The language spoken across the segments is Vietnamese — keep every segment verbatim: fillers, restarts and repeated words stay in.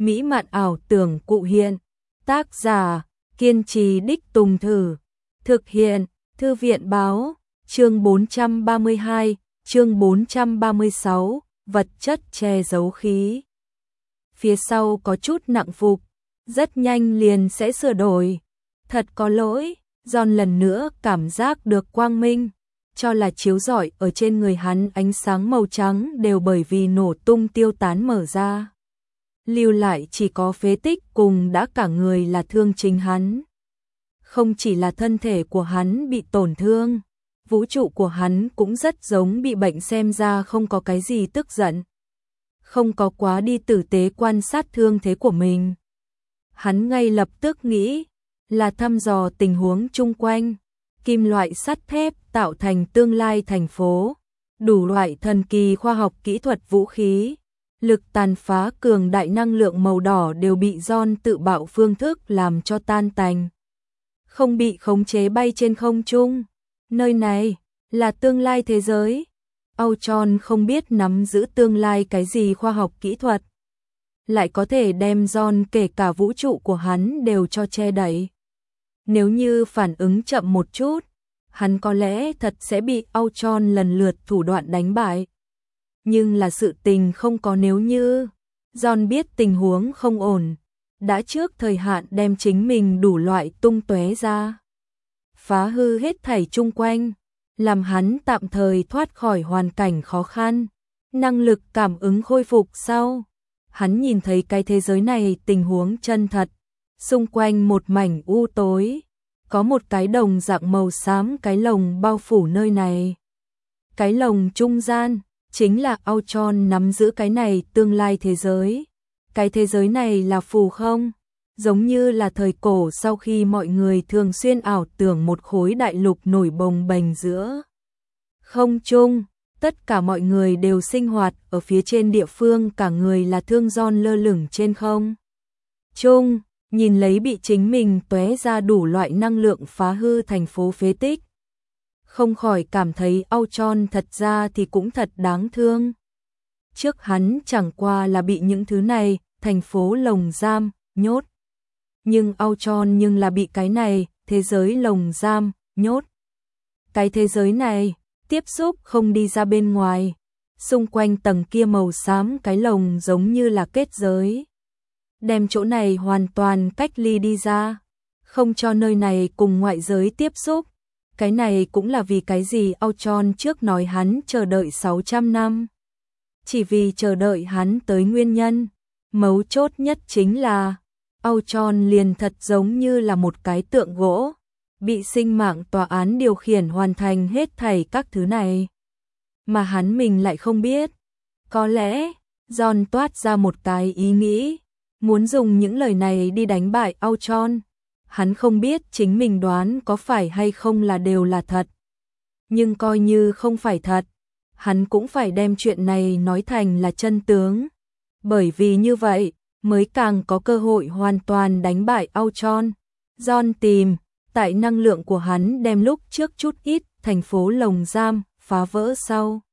mỹ mạn ảo tưởng cụ hiện. Tác giả, kiên trì đích tùng thử. Thực hiện, Thư viện báo, chương bốn trăm ba mươi hai, chương bốn trăm ba mươi sáu, vật chất che giấu khí. Phía sau có chút nặng phục, rất nhanh liền sẽ sửa đổi. Thật có lỗi, John lần nữa cảm giác được quang minh, cho là chiếu rọi ở trên người hắn ánh sáng màu trắng đều bởi vì nổ tung tiêu tán mở ra. Lưu lại chỉ có phế tích cùng đã cả người là thương chính hắn. Không chỉ là thân thể của hắn bị tổn thương, vũ trụ của hắn cũng rất giống bị bệnh, xem ra không có cái gì tức giận. Không có quá đi tử tế quan sát thương thế của mình. Hắn ngay lập tức nghĩ là thăm dò tình huống chung quanh, kim loại sắt thép tạo thành tương lai thành phố, đủ loại thần kỳ khoa học kỹ thuật vũ khí, lực tàn phá cường đại năng lượng màu đỏ đều bị John tự bạo phương thức làm cho tan tành. Không bị khống chế bay trên không trung. Nơi này là tương lai thế giới. Ultron không biết nắm giữ tương lai cái gì khoa học kỹ thuật, lại có thể đem John kể cả vũ trụ của hắn đều cho che đậy. Nếu như phản ứng chậm một chút, hắn có lẽ thật sẽ bị Ultron lần lượt thủ đoạn đánh bại. Nhưng là sự tình không có nếu như. John biết tình huống không ổn, đã trước thời hạn đem chính mình đủ loại tung tóe ra, phá hư hết thảy chung quanh, làm hắn tạm thời thoát khỏi hoàn cảnh khó khăn. Năng lực cảm ứng khôi phục sau, hắn nhìn thấy cái thế giới này tình huống chân thật, xung quanh một mảnh u tối, có một cái đồng dạng màu xám cái lồng bao phủ nơi này. Cái lồng trung gian chính là Ultron nắm giữ cái này tương lai thế giới. Cái thế giới này là phù không, giống như là thời cổ sau khi mọi người thường xuyên ảo tưởng một khối đại lục nổi bồng bềnh giữa không trung, tất cả mọi người đều sinh hoạt ở phía trên địa phương, cả người là thương John lơ lửng trên không trung, nhìn lấy bị chính mình tóe ra đủ loại năng lượng phá hư thành phố phế tích. Không khỏi cảm thấy Ultron thật ra thì cũng thật đáng thương. Trước hắn chẳng qua là bị những thứ này, thành phố lồng giam, nhốt. Nhưng Ultron nhưng là bị cái này, thế giới lồng giam, nhốt. Cái thế giới này, tiếp xúc không đi ra bên ngoài. Xung quanh tầng kia màu xám cái lồng giống như là kết giới. Đem chỗ này hoàn toàn cách ly đi ra. Không cho nơi này cùng ngoại giới tiếp xúc. Cái này cũng là vì cái gì Ultron trước nói hắn chờ đợi sáu trăm năm. Chỉ vì chờ đợi hắn tới nguyên nhân. Mấu chốt nhất chính là Ultron liền thật giống như là một cái tượng gỗ, bị sinh mạng tòa án điều khiển hoàn thành hết thảy các thứ này. Mà hắn mình lại không biết. Có lẽ John toát ra một cái ý nghĩ, muốn dùng những lời này đi đánh bại Ultron. Hắn không biết chính mình đoán có phải hay không là đều là thật. Nhưng coi như không phải thật, hắn cũng phải đem chuyện này nói thành là chân tướng. Bởi vì như vậy, mới càng có cơ hội hoàn toàn đánh bại Ultron. John tìm, tại năng lượng của hắn đem lúc trước chút ít thành phố lồng giam, phá vỡ sau.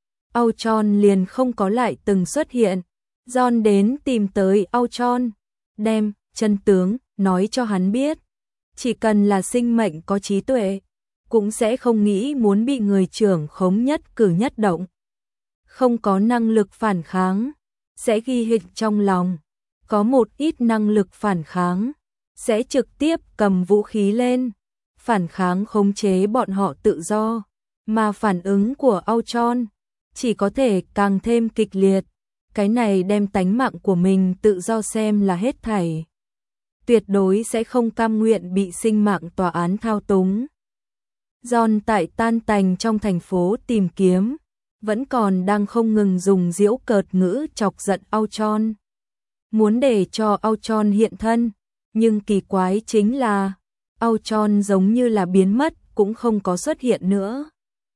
Ultron liền không có lại từng xuất hiện. John đến tìm tới Ultron, đem chân tướng nói cho hắn biết. Chỉ cần là sinh mệnh có trí tuệ, cũng sẽ không nghĩ muốn bị người trưởng khống nhất cử nhất động. Không có năng lực phản kháng, sẽ ghi hịch trong lòng. Có một ít năng lực phản kháng, sẽ trực tiếp cầm vũ khí lên, phản kháng khống chế bọn họ tự do. Mà phản ứng của Ultron chỉ có thể càng thêm kịch liệt. Cái này đem tánh mạng của mình tự do xem là hết thảy. Tuyệt đối sẽ không cam nguyện bị sinh mạng tòa án thao túng. John tại tan tành trong thành phố tìm kiếm, vẫn còn đang không ngừng dùng giễu cợt ngữ chọc giận Ultron. Muốn để cho Ultron hiện thân, nhưng kỳ quái chính là Ultron giống như là biến mất, cũng không có xuất hiện nữa.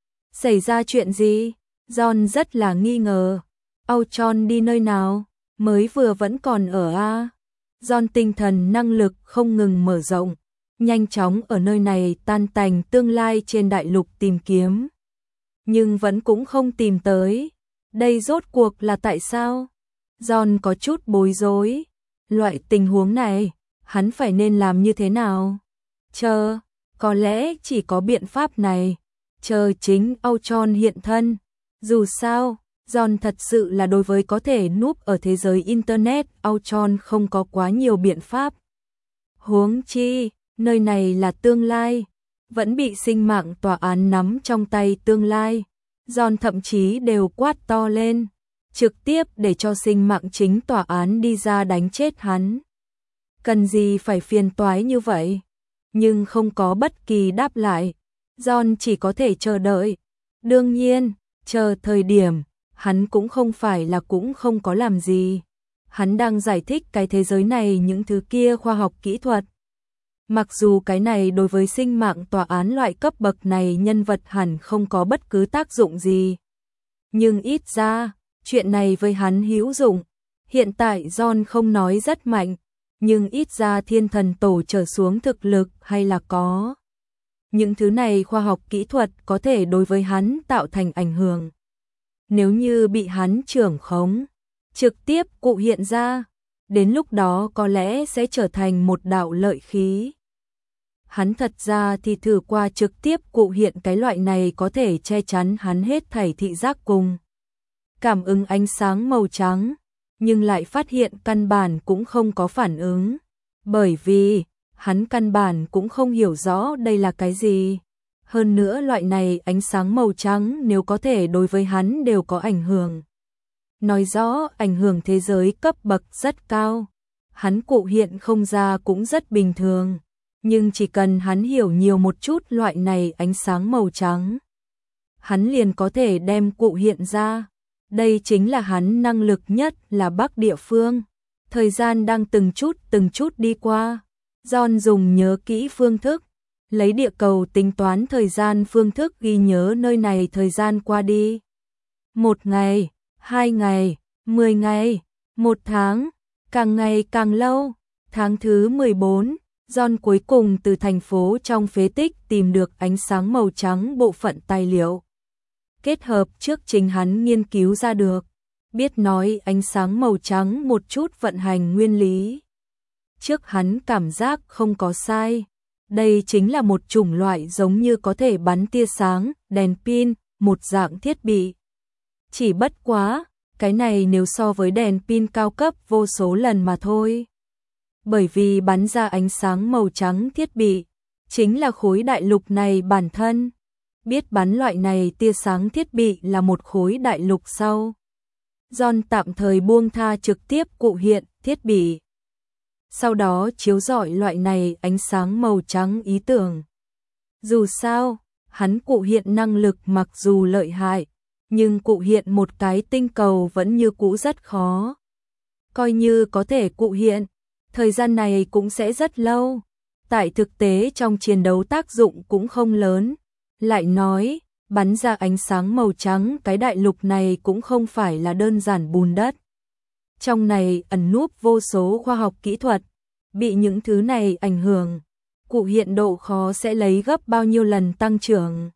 Xảy ra chuyện gì? John rất là nghi ngờ. Ultron đi nơi nào? Mới vừa vẫn còn ở a. John tinh thần năng lực không ngừng mở rộng, nhanh chóng ở nơi này tan tành tương lai trên đại lục tìm kiếm. Nhưng vẫn cũng không tìm tới. Đây rốt cuộc là tại sao? John có chút bối rối. Loại tình huống này, hắn phải nên làm như thế nào? Chờ, có lẽ chỉ có biện pháp này, chờ chính Ultron hiện thân. Dù sao, John thật sự là đối với có thể núp ở thế giới Internet, Ultron không có quá nhiều biện pháp. Huống chi, nơi này là tương lai, vẫn bị sinh mạng tòa án nắm trong tay tương lai. John thậm chí đều quát to lên, trực tiếp để cho sinh mạng chính tòa án đi ra đánh chết hắn. Cần gì phải phiền toái như vậy? Nhưng không có bất kỳ đáp lại, John chỉ có thể chờ đợi. Đương nhiên, chờ thời điểm, hắn cũng không phải là cũng không có làm gì. Hắn đang giải thích cái thế giới này những thứ kia khoa học kỹ thuật. Mặc dù cái này đối với sinh mạng tòa án loại cấp bậc này nhân vật hẳn không có bất cứ tác dụng gì. Nhưng ít ra, chuyện này với hắn hữu dụng. Hiện tại John không nói rất mạnh, nhưng ít ra thiên thần tổ trở xuống thực lực hay là có. Những thứ này khoa học kỹ thuật có thể đối với hắn tạo thành ảnh hưởng. Nếu như bị hắn trưởng khống, trực tiếp cụ hiện ra, đến lúc đó có lẽ sẽ trở thành một đạo lợi khí. Hắn thật ra thì thử qua trực tiếp cụ hiện cái loại này có thể che chắn hắn hết thảy thị giác cùng cảm ứng ánh sáng màu trắng, nhưng lại phát hiện căn bản cũng không có phản ứng, bởi vì hắn căn bản cũng không hiểu rõ đây là cái gì. Hơn nữa loại này ánh sáng màu trắng nếu có thể đối với hắn đều có ảnh hưởng. Nói rõ ảnh hưởng thế giới cấp bậc rất cao. Hắn cụ hiện không ra cũng rất bình thường. Nhưng chỉ cần hắn hiểu nhiều một chút loại này ánh sáng màu trắng, hắn liền có thể đem cụ hiện ra. Đây chính là hắn năng lực nhất là Bắc địa phương. Thời gian đang từng chút từng chút đi qua. John dùng nhớ kỹ phương thức, lấy địa cầu tính toán thời gian phương thức ghi nhớ nơi này thời gian qua đi. Một ngày, hai ngày, mười ngày, một tháng, càng ngày càng lâu. Tháng thứ mười bốn, John cuối cùng từ thành phố trong phế tích tìm được ánh sáng màu trắng bộ phận tài liệu. Kết hợp trước chính hắn nghiên cứu ra được, biết nói ánh sáng màu trắng một chút vận hành nguyên lý. Trước hắn cảm giác không có sai. Đây chính là một chủng loại giống như có thể bắn tia sáng, đèn pin, một dạng thiết bị. Chỉ bất quá, cái này nếu so với đèn pin cao cấp vô số lần mà thôi. Bởi vì bắn ra ánh sáng màu trắng thiết bị, chính là khối đại lục này bản thân. Biết bắn loại này tia sáng thiết bị là một khối đại lục sau. John tạm thời buông tha trực tiếp cụ hiện thiết bị. Sau đó chiếu rọi loại này ánh sáng màu trắng ý tưởng. Dù sao, hắn cụ hiện năng lực mặc dù lợi hại, nhưng cụ hiện một cái tinh cầu vẫn như cũ rất khó. Coi như có thể cụ hiện, thời gian này cũng sẽ rất lâu. Tại thực tế trong chiến đấu tác dụng cũng không lớn. Lại nói, bắn ra ánh sáng màu trắng cái đại lục này cũng không phải là đơn giản bùn đất. Trong này ẩn núp vô số khoa học kỹ thuật. Bị những thứ này ảnh hưởng, cụ hiện độ khó sẽ lấy gấp bao nhiêu lần tăng trưởng.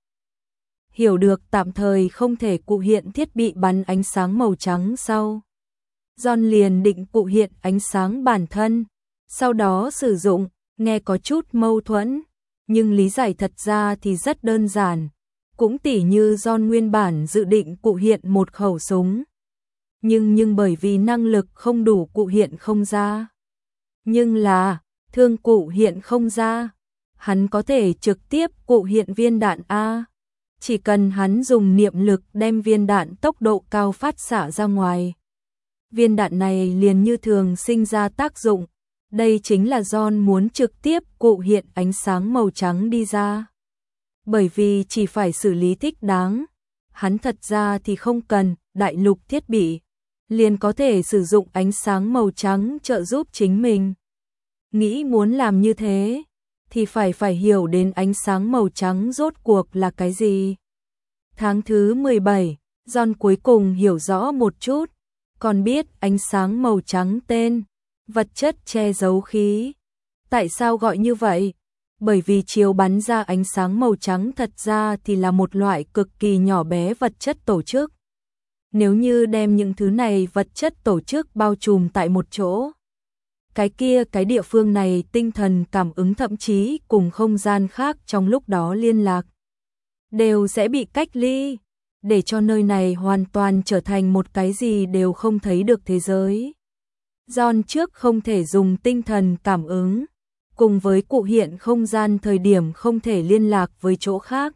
Hiểu được tạm thời không thể cụ hiện thiết bị bắn ánh sáng màu trắng sau. John liền định cụ hiện ánh sáng bản thân, sau đó sử dụng, nghe có chút mâu thuẫn, nhưng lý giải thật ra thì rất đơn giản. Cũng tỉ như John nguyên bản dự định cụ hiện một khẩu súng. Nhưng nhưng bởi vì năng lực không đủ cụ hiện không ra. Nhưng là, thương cụ hiện không ra, hắn có thể trực tiếp cụ hiện viên đạn A. Chỉ cần hắn dùng niệm lực đem viên đạn tốc độ cao phát xạ ra ngoài. Viên đạn này liền như thường sinh ra tác dụng. Đây chính là John muốn trực tiếp cụ hiện ánh sáng màu trắng đi ra. Bởi vì chỉ phải xử lý thích đáng. Hắn thật ra thì không cần đại lục thiết bị. Liền có thể sử dụng ánh sáng màu trắng trợ giúp chính mình. Nghĩ muốn làm như thế, thì phải phải hiểu đến ánh sáng màu trắng rốt cuộc là cái gì. Tháng thứ mười bảy, John cuối cùng hiểu rõ một chút, còn biết ánh sáng màu trắng tên, vật chất che giấu khí. Tại sao gọi như vậy? Bởi vì chiếu bắn ra ánh sáng màu trắng thật ra thì là một loại cực kỳ nhỏ bé vật chất tổ chức. Nếu như đem những thứ này vật chất tổ chức bao trùm tại một chỗ, Cái kia cái địa phương này tinh thần cảm ứng thậm chí cùng không gian khác trong lúc đó liên lạc đều sẽ bị cách ly, để cho nơi này hoàn toàn trở thành một cái gì đều không thấy được thế giới. John trước không thể dùng tinh thần cảm ứng, cùng với cụ hiện không gian thời điểm không thể liên lạc với chỗ khác.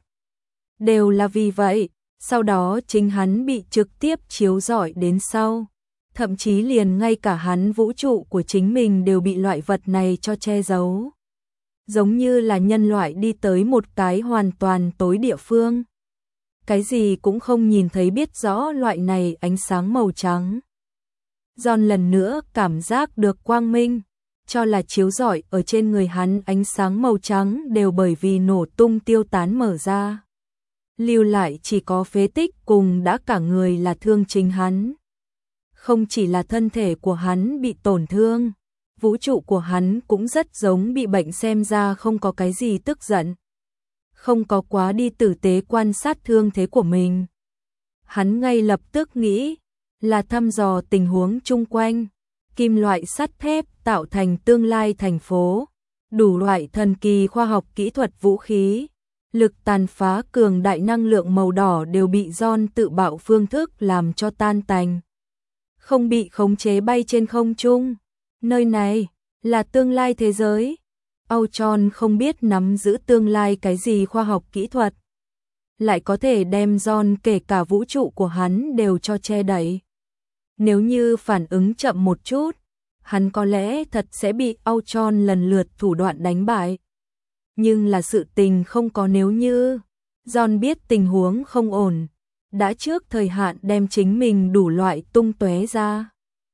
Đều là vì vậy, sau đó chính hắn bị trực tiếp chiếu rọi đến sau. Thậm chí liền ngay cả hắn vũ trụ của chính mình đều bị loại vật này cho che giấu. Giống như là nhân loại đi tới một cái hoàn toàn tối địa phương. Cái gì cũng không nhìn thấy, biết rõ loại này ánh sáng màu trắng. John lần nữa cảm giác được quang minh, cho là chiếu rọi ở trên người hắn ánh sáng màu trắng đều bởi vì nổ tung tiêu tán mở ra. Lưu lại chỉ có phế tích cùng đã cả người là thương chính hắn. Không chỉ là thân thể của hắn bị tổn thương, vũ trụ của hắn cũng rất giống bị bệnh, xem ra không có cái gì tức giận. Không có quá đi tử tế quan sát thương thế của mình. Hắn ngay lập tức nghĩ là thăm dò tình huống chung quanh, kim loại sắt thép tạo thành tương lai thành phố, đủ loại thần kỳ khoa học kỹ thuật vũ khí, lực tàn phá cường đại năng lượng màu đỏ đều bị John tự bạo phương thức làm cho tan tành. Không bị khống chế bay trên không trung. Nơi này là tương lai thế giới. Ultron không biết nắm giữ tương lai cái gì khoa học kỹ thuật, lại có thể đem John kể cả vũ trụ của hắn đều cho che đậy. Nếu như phản ứng chậm một chút, hắn có lẽ thật sẽ bị Ultron lần lượt thủ đoạn đánh bại. Nhưng là sự tình không có nếu như. John biết tình huống không ổn, đã trước thời hạn đem chính mình đủ loại tung tóe ra,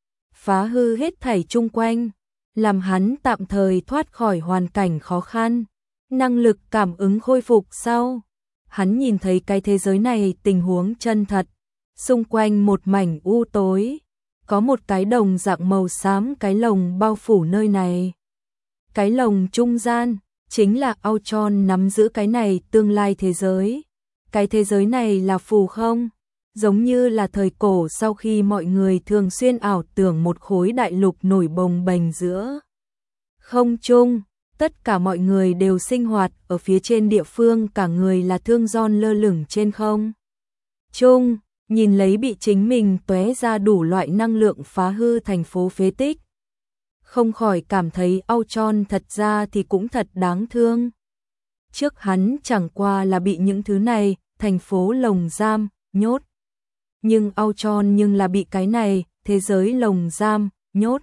phá hư hết thảy chung quanh, làm hắn tạm thời thoát khỏi hoàn cảnh khó khăn. Năng lực cảm ứng khôi phục sau, hắn nhìn thấy cái thế giới này tình huống chân thật, xung quanh một mảnh u tối, có một cái đồng dạng màu xám cái lồng bao phủ nơi này. Cái lồng trung gian chính là Ultron nắm giữ cái này tương lai thế giới. Cái thế giới này là phù không, giống như là thời cổ sau khi mọi người thường xuyên ảo tưởng một khối đại lục nổi bồng bềnh giữa không trung, tất cả mọi người đều sinh hoạt ở phía trên địa phương, cả người là thương John lơ lửng trên không trung, nhìn lấy bị chính mình tóe ra đủ loại năng lượng phá hư thành phố phế tích. Không khỏi cảm thấy Ultron thật ra thì cũng thật đáng thương. Trước hắn chẳng qua là bị những thứ này, thành phố lồng giam, nhốt. Nhưng Ultron nhưng là bị cái này, thế giới lồng giam, nhốt.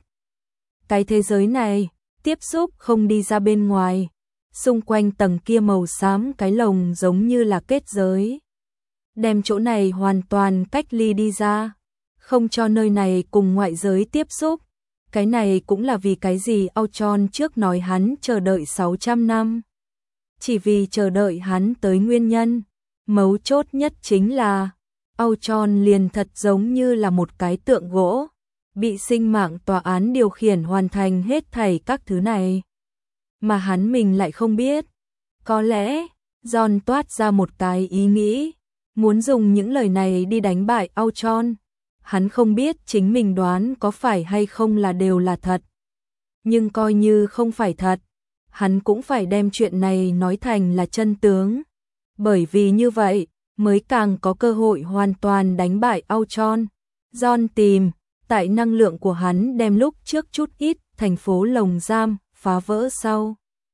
Cái thế giới này, tiếp xúc không đi ra bên ngoài. Xung quanh tầng kia màu xám cái lồng giống như là kết giới. Đem chỗ này hoàn toàn cách ly đi ra. Không cho nơi này cùng ngoại giới tiếp xúc. Cái này cũng là vì cái gì Ultron trước nói hắn chờ đợi sáu trăm năm. Chỉ vì chờ đợi hắn tới nguyên nhân. Mấu chốt nhất chính là Ultron liền thật giống như là một cái tượng gỗ, bị sinh mạng tòa án điều khiển hoàn thành hết thảy các thứ này. Mà hắn mình lại không biết. Có lẽ John toát ra một cái ý nghĩ, muốn dùng những lời này đi đánh bại Ultron. Hắn không biết chính mình đoán có phải hay không là đều là thật. Nhưng coi như không phải thật, hắn cũng phải đem chuyện này nói thành là chân tướng. Bởi vì như vậy, mới càng có cơ hội hoàn toàn đánh bại Ultron. John tìm, tại năng lượng của hắn đem lúc trước chút ít, thành phố lồng giam, phá vỡ sau.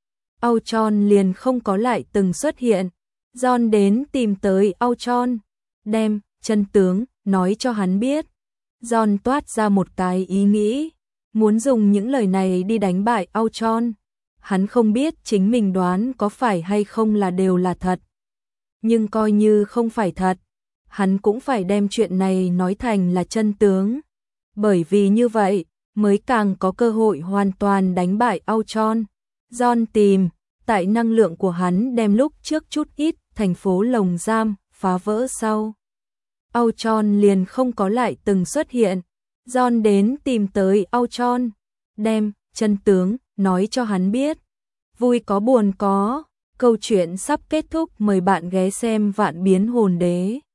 Ultron liền không có lại từng xuất hiện. John đến tìm tới Ultron, đem, chân tướng, nói cho hắn biết. John toát ra một cái ý nghĩ, muốn dùng những lời này đi đánh bại Ultron. Hắn không biết chính mình đoán có phải hay không là đều là thật. Nhưng coi như không phải thật, hắn cũng phải đem chuyện này nói thành là chân tướng. Bởi vì như vậy, mới càng có cơ hội hoàn toàn đánh bại Ultron. John tìm, tại năng lượng của hắn đem lúc trước chút ít, thành phố lồng giam, phá vỡ sau. Ultron liền không có lại từng xuất hiện. John đến tìm tới Ultron, đem, chân tướng, nói cho hắn biết. Vui có buồn có, câu chuyện sắp kết thúc, mời bạn ghé xem Vạn Biến Hồn Đế.